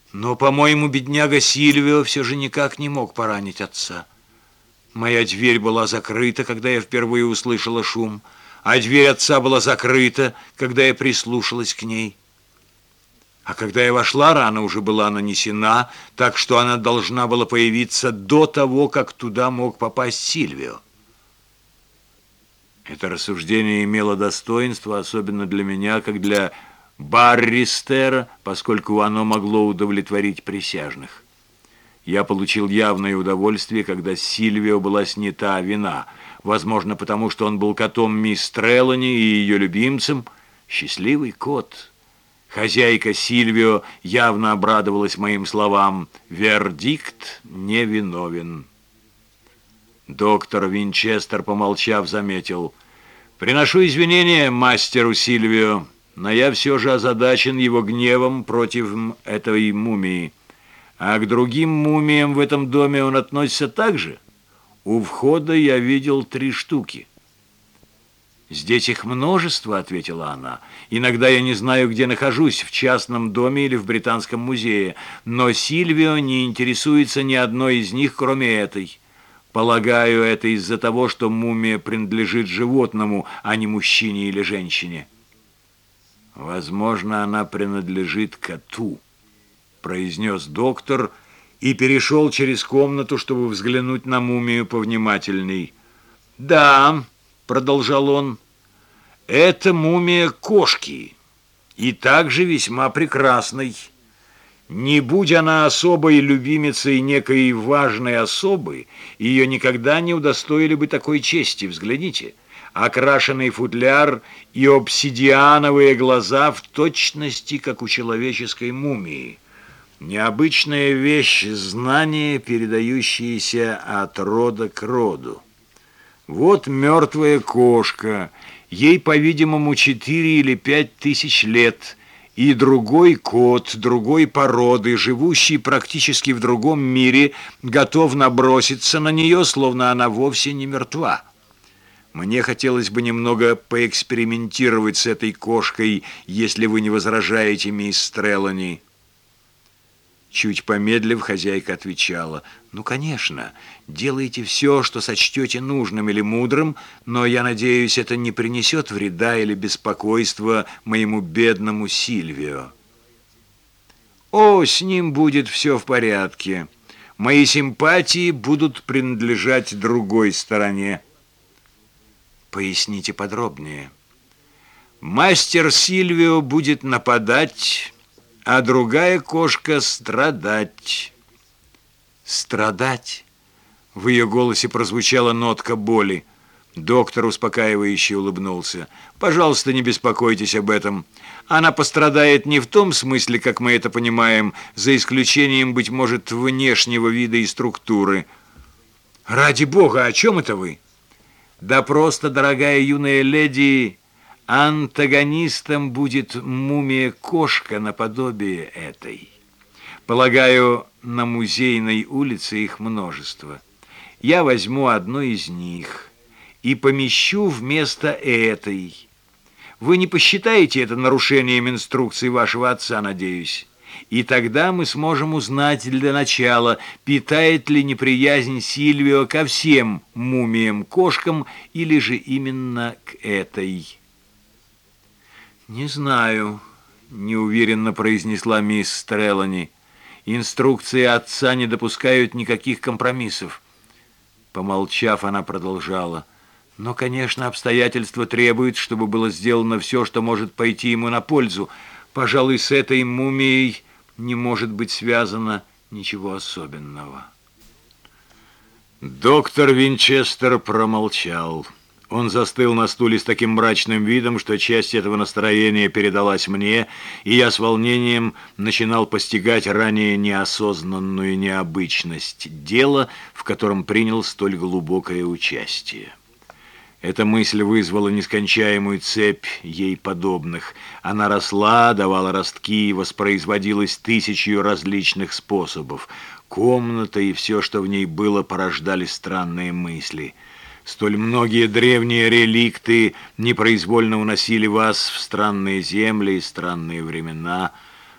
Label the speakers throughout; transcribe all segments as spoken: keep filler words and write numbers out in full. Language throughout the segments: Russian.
Speaker 1: Но, по-моему, бедняга Сильвио все же никак не мог поранить отца. Моя дверь была закрыта, когда я впервые услышала шум, а дверь отца была закрыта, когда я прислушалась к ней. А когда я вошла, рана уже была нанесена, так что она должна была появиться до того, как туда мог попасть Сильвио. Это рассуждение имело достоинство, особенно для меня, как для барристера, поскольку оно могло удовлетворить присяжных. Я получил явное удовольствие, когда с Сильвио была снята вина, возможно, потому что он был котом мисс Трелани и ее любимцем. Счастливый кот. Хозяйка Сильвио явно обрадовалась моим словам. Вердикт невиновен. Доктор Винчестер, помолчав, заметил: «Приношу извинения мастеру Сильвио, но я все же озадачен его гневом против этой мумии. А к другим мумиям в этом доме он относится так же? У входа я видел три штуки». «Здесь их множество», — ответила она. «Иногда я не знаю, где нахожусь, в частном доме или в Британском музее, но Сильвио не интересуется ни одной из них, кроме этой. Полагаю, это из-за того, что мумия принадлежит животному, а не мужчине или женщине». «Возможно, она принадлежит коту», — произнес доктор и перешел через комнату, чтобы взглянуть на мумию повнимательней. «Да», — продолжал он, — «это мумия кошки, и также весьма прекрасной. Не будь она особой любимицей некой важной особы, ее никогда не удостоили бы такой чести. Взгляните, окрашенный футляр и обсидиановые глаза в точности, как у человеческой мумии. Необычная вещь, знание, передающееся от рода к роду. Вот мертвая кошка, ей, по-видимому, четыре или пять тысяч лет, и другой кот, другой породы, живущий практически в другом мире, готов наброситься на нее, словно она вовсе не мертва. Мне хотелось бы немного поэкспериментировать с этой кошкой, если вы не возражаете, мисс Трелани». Чуть помедлив, хозяйка отвечала: «Ну, конечно, делайте все, что сочтете нужным или мудрым, но, я надеюсь, это не принесет вреда или беспокойства моему бедному Сильвио». «О, с ним будет все в порядке. Мои симпатии будут принадлежать другой стороне». «Поясните подробнее». «Мастер Сильвио будет нападать, а другая кошка страдать». «Страдать?» В ее голосе прозвучала нотка боли. Доктор успокаивающе улыбнулся. «Пожалуйста, не беспокойтесь об этом. Она пострадает не в том смысле, как мы это понимаем, за исключением, быть может, внешнего вида и структуры». «Ради бога, о чем это вы?» «Да просто, дорогая юная леди, антагонистом будет мумия-кошка наподобие этой. Полагаю, на Музейной улице их множество. Я возьму одну из них и помещу вместо этой. Вы не посчитаете это нарушением инструкций вашего отца, надеюсь? И тогда мы сможем узнать для начала, питает ли неприязнь Сильвио ко всем мумиям-кошкам или же именно к этой». «Не знаю», — неуверенно произнесла мисс Трелани. «Инструкции отца не допускают никаких компромиссов». Помолчав, она продолжала: «Но, конечно, обстоятельства требуют, чтобы было сделано все, что может пойти ему на пользу. Пожалуй, с этой мумией не может быть связано ничего особенного». Доктор Винчестер промолчал. Он застыл на стуле с таким мрачным видом, что часть этого настроения передалась мне, и я с волнением начинал постигать ранее неосознанную необычность дела, в котором принял столь глубокое участие. Эта мысль вызвала нескончаемую цепь ей подобных. Она росла, давала ростки и воспроизводилась тысячью различных способов. Комната и все, что в ней было, порождали странные мысли. Столь многие древние реликты непроизвольно уносили вас в странные земли и странные времена.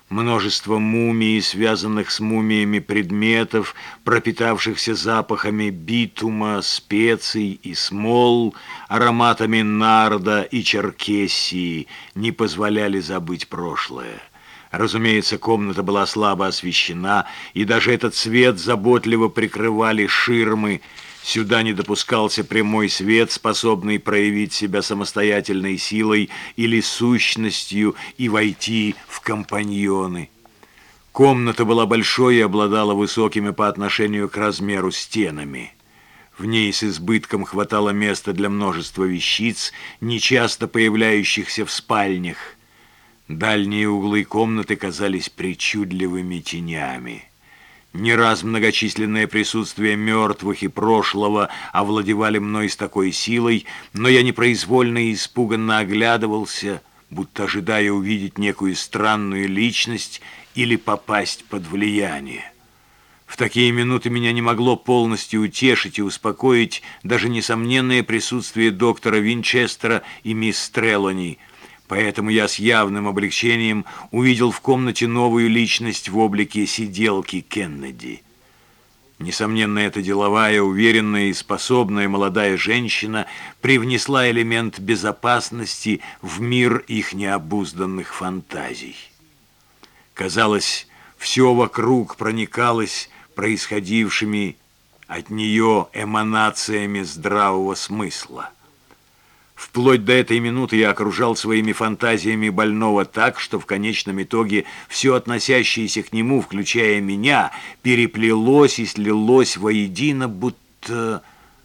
Speaker 1: Множество мумий, связанных с мумиями предметов, пропитавшихся запахами битума, специй и смол, ароматами нарда и черкессии, не позволяли забыть прошлое. Разумеется, комната была слабо освещена, и даже этот свет заботливо прикрывали ширмы. Сюда не допускался прямой свет, способный проявить себя самостоятельной силой или сущностью и войти в компаньоны. Комната была большой и обладала высокими по отношению к размеру стенами. В ней с избытком хватало места для множества вещиц, нечасто появляющихся в спальнях. Дальние углы комнаты казались причудливыми тенями. Не раз многочисленное присутствие мертвых и прошлого овладевали мной с такой силой, но я непроизвольно и испуганно оглядывался, будто ожидая увидеть некую странную личность или попасть под влияние. В такие минуты меня не могло полностью утешить и успокоить даже несомненное присутствие доктора Винчестера и мисс Трелони. Поэтому я с явным облегчением увидел в комнате новую личность в облике сиделки Кеннеди. Несомненно, эта деловая, уверенная и способная молодая женщина привнесла элемент безопасности в мир их необузданных фантазий. Казалось, все вокруг проникалось происходившими от нее эманациями здравого смысла. Вплоть до этой минуты я окружал своими фантазиями больного так, что в конечном итоге все относящееся к нему, включая меня, переплелось и слилось воедино, будто...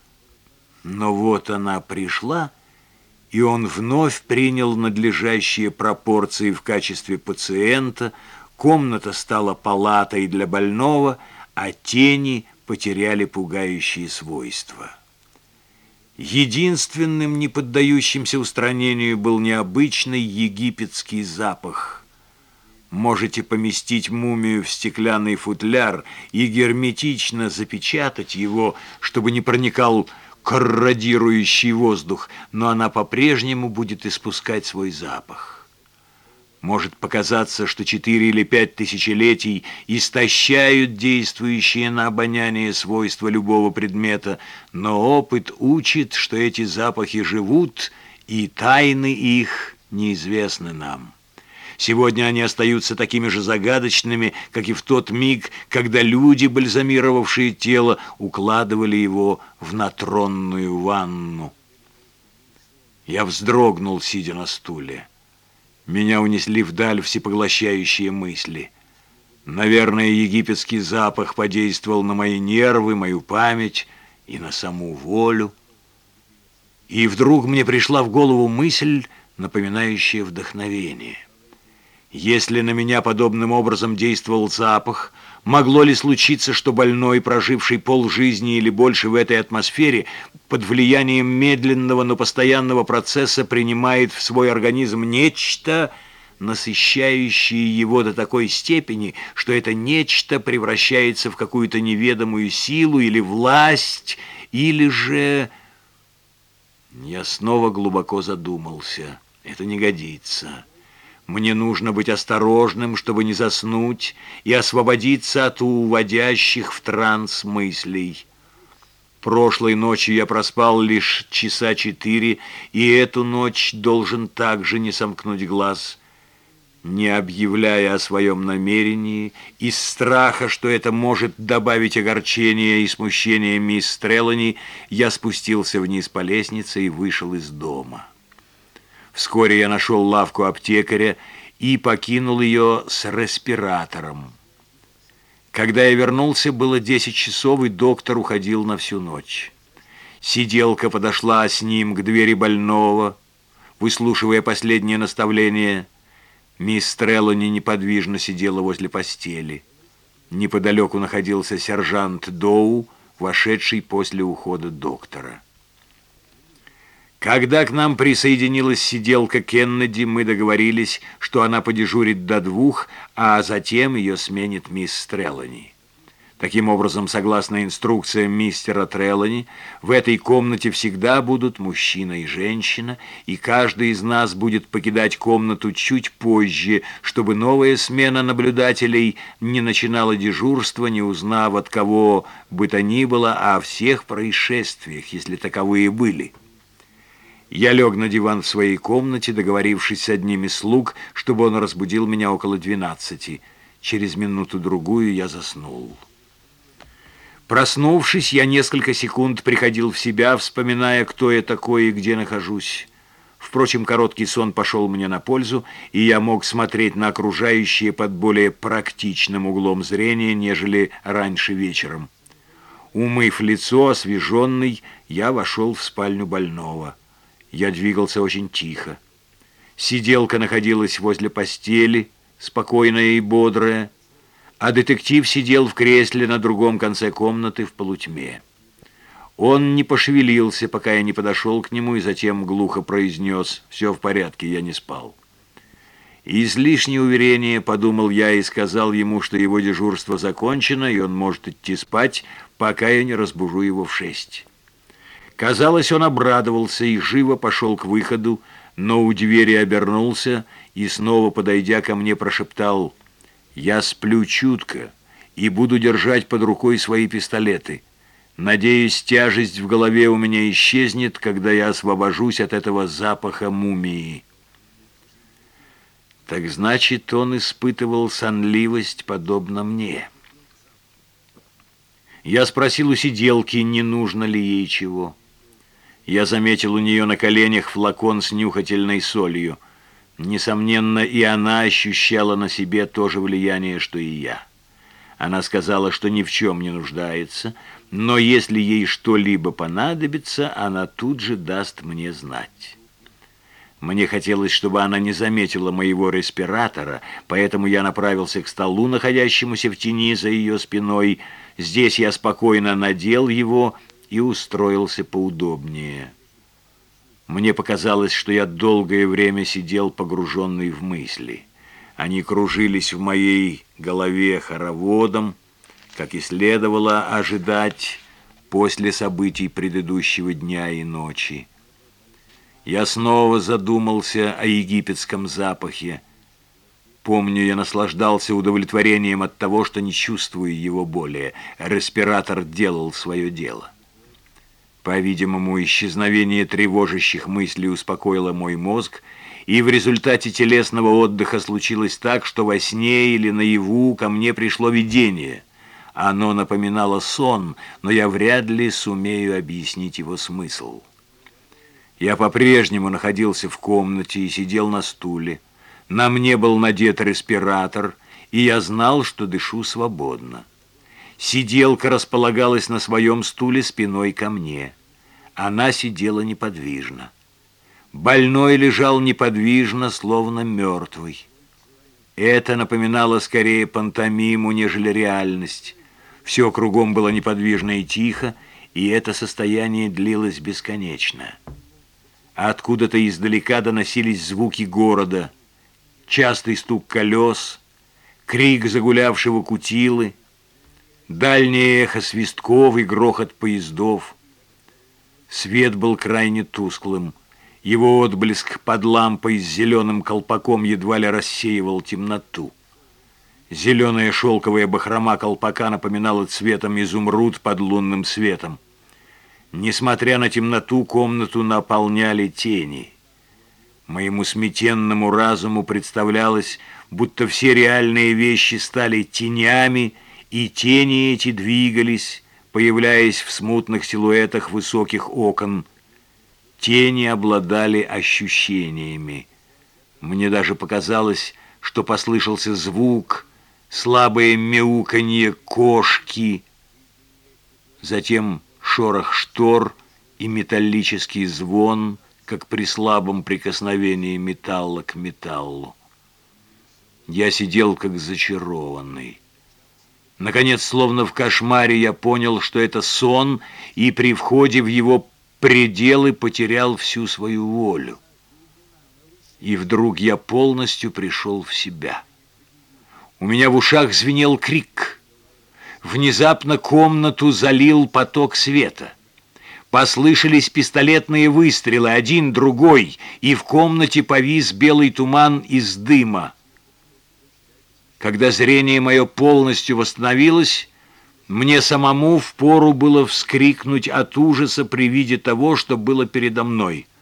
Speaker 1: Но вот она пришла, и он вновь принял надлежащие пропорции в качестве пациента, комната стала палатой для больного, а тени потеряли пугающие свойства. Единственным, не поддающимся устранению, был необычный египетский запах. Можете поместить мумию в стеклянный футляр и герметично запечатать его, чтобы не проникал корродирующий воздух, но она по-прежнему будет испускать свой запах. Может показаться, что четыре или пять тысячелетий истощают действующие на обоняние свойства любого предмета, но опыт учит, что эти запахи живут, и тайны их неизвестны нам. Сегодня они остаются такими же загадочными, как и в тот миг, когда люди, бальзамировавшие тело, укладывали его в натронную ванну. Я вздрогнул, сидя на стуле. Меня унесли вдаль всепоглощающие мысли. Наверное, египетский запах подействовал на мои нервы, мою память и на саму волю. И вдруг мне пришла в голову мысль, напоминающая вдохновение. Если на меня подобным образом действовал запах, могло ли случиться, что больной, проживший полжизни или больше в этой атмосфере, под влиянием медленного, но постоянного процесса принимает в свой организм нечто, насыщающее его до такой степени, что это нечто превращается в какую-то неведомую силу или власть, или же... Я снова глубоко задумался. Это не годится. Мне нужно быть осторожным, чтобы не заснуть и освободиться от уводящих в транс мыслей. Прошлой ночью я проспал лишь часа четыре, и эту ночь должен также не сомкнуть глаз. Не объявляя о своем намерении, из страха, что это может добавить огорчения и смущения мисс Трелони, я спустился вниз по лестнице и вышел из дома. Вскоре я нашел лавку аптекаря и покинул ее с респиратором. Когда я вернулся, было десять часов, и доктор уходил на всю ночь. Сиделка подошла с ним к двери больного, выслушивая последнее наставление. Мисс Трелони неподвижно сидела возле постели. Неподалеку находился сержант Доу, вошедший после ухода доктора. Когда к нам присоединилась сиделка Кеннеди, мы договорились, что она подежурит до двух, а затем ее сменит мисс Трелони. Таким образом, согласно инструкциям мистера Трелани, в этой комнате всегда будут мужчина и женщина, и каждый из нас будет покидать комнату чуть позже, чтобы новая смена наблюдателей не начинала дежурство, не узнав от кого бы то ни было о всех происшествиях, если таковые были. Я лег на диван в своей комнате, договорившись с одним из слуг, чтобы он разбудил меня около двенадцати. Через минуту-другую я заснул. Проснувшись, я несколько секунд приходил в себя, вспоминая, кто я такой и где нахожусь. Впрочем, короткий сон пошел мне на пользу, и я мог смотреть на окружающее под более практичным углом зрения, нежели раньше вечером. Умыв лицо, освеженный, я вошел в спальню больного. Я двигался очень тихо. Сиделка находилась возле постели, спокойная и бодрая, а детектив сидел в кресле на другом конце комнаты в полутьме. Он не пошевелился, пока я не подошел к нему, и затем глухо произнес: «Все в порядке, я не спал». Излишнее уверение, подумал я, и сказал ему, что его дежурство закончено, и он может идти спать, пока я не разбужу его в шесть. Казалось, он обрадовался и живо пошел к выходу, но у двери обернулся и, снова подойдя ко мне, прошептал: «Я сплю чутко и буду держать под рукой свои пистолеты. Надеюсь, тяжесть в голове у меня исчезнет, когда я освобожусь от этого запаха мумии». Так значит, он испытывал сонливость, подобно мне. Я спросил у сиделки, не нужно ли ей чего. Я заметил у нее на коленях флакон с нюхательной солью. Несомненно, и она ощущала на себе то же влияние, что и я. Она сказала, что ни в чем не нуждается, но если ей что-либо понадобится, она тут же даст мне знать. Мне хотелось, чтобы она не заметила моего респиратора, поэтому я направился к столу, находящемуся в тени за ее спиной. Здесь я спокойно надел его и устроился поудобнее. Мне показалось, что я долгое время сидел погруженный в мысли. Они кружились в моей голове хороводом, как и следовало ожидать после событий предыдущего дня и ночи. Я снова задумался о египетском запахе. Помню, я наслаждался удовлетворением от того, что не чувствую его более. Респиратор делал свое дело. По-видимому, исчезновение тревожащих мыслей успокоило мой мозг, и в результате телесного отдыха случилось так, что во сне или наяву ко мне пришло видение. Оно напоминало сон, но я вряд ли сумею объяснить его смысл. Я по-прежнему находился в комнате и сидел на стуле. На мне был надет респиратор, и я знал, что дышу свободно. Сиделка располагалась на своем стуле спиной ко мне. Она сидела неподвижно. Больной лежал неподвижно, словно мертвый. Это напоминало скорее пантомиму, нежели реальность. Все кругом было неподвижно и тихо, и это состояние длилось бесконечно. Откуда-то издалека доносились звуки города, частый стук колес, крик загулявшего кутилы, дальнее эхо свистков и грохот поездов. Свет был крайне тусклым. Его отблеск под лампой с зеленым колпаком едва ли рассеивал темноту. Зеленая шелковая бахрома колпака напоминала цветом изумруд под лунным светом. Несмотря на темноту, комнату наполняли тени. Моему сметенному разуму представлялось, будто все реальные вещи стали тенями, и тени эти двигались, появляясь в смутных силуэтах высоких окон. Тени обладали ощущениями. Мне даже показалось, что послышался звук, слабое мяуканье кошки, затем шорох штор и металлический звон, как при слабом прикосновении металла к металлу. Я сидел как зачарованный. Наконец, словно в кошмаре, я понял, что это сон, и при входе в его пределы потерял всю свою волю. И вдруг я полностью пришел в себя. У меня в ушах звенел крик. Внезапно комнату залил поток света. Послышались пистолетные выстрелы, один, другой, и в комнате повис белый туман из дыма. Когда зрение мое полностью восстановилось, мне самому впору было вскрикнуть от ужаса при виде того, что было передо мной.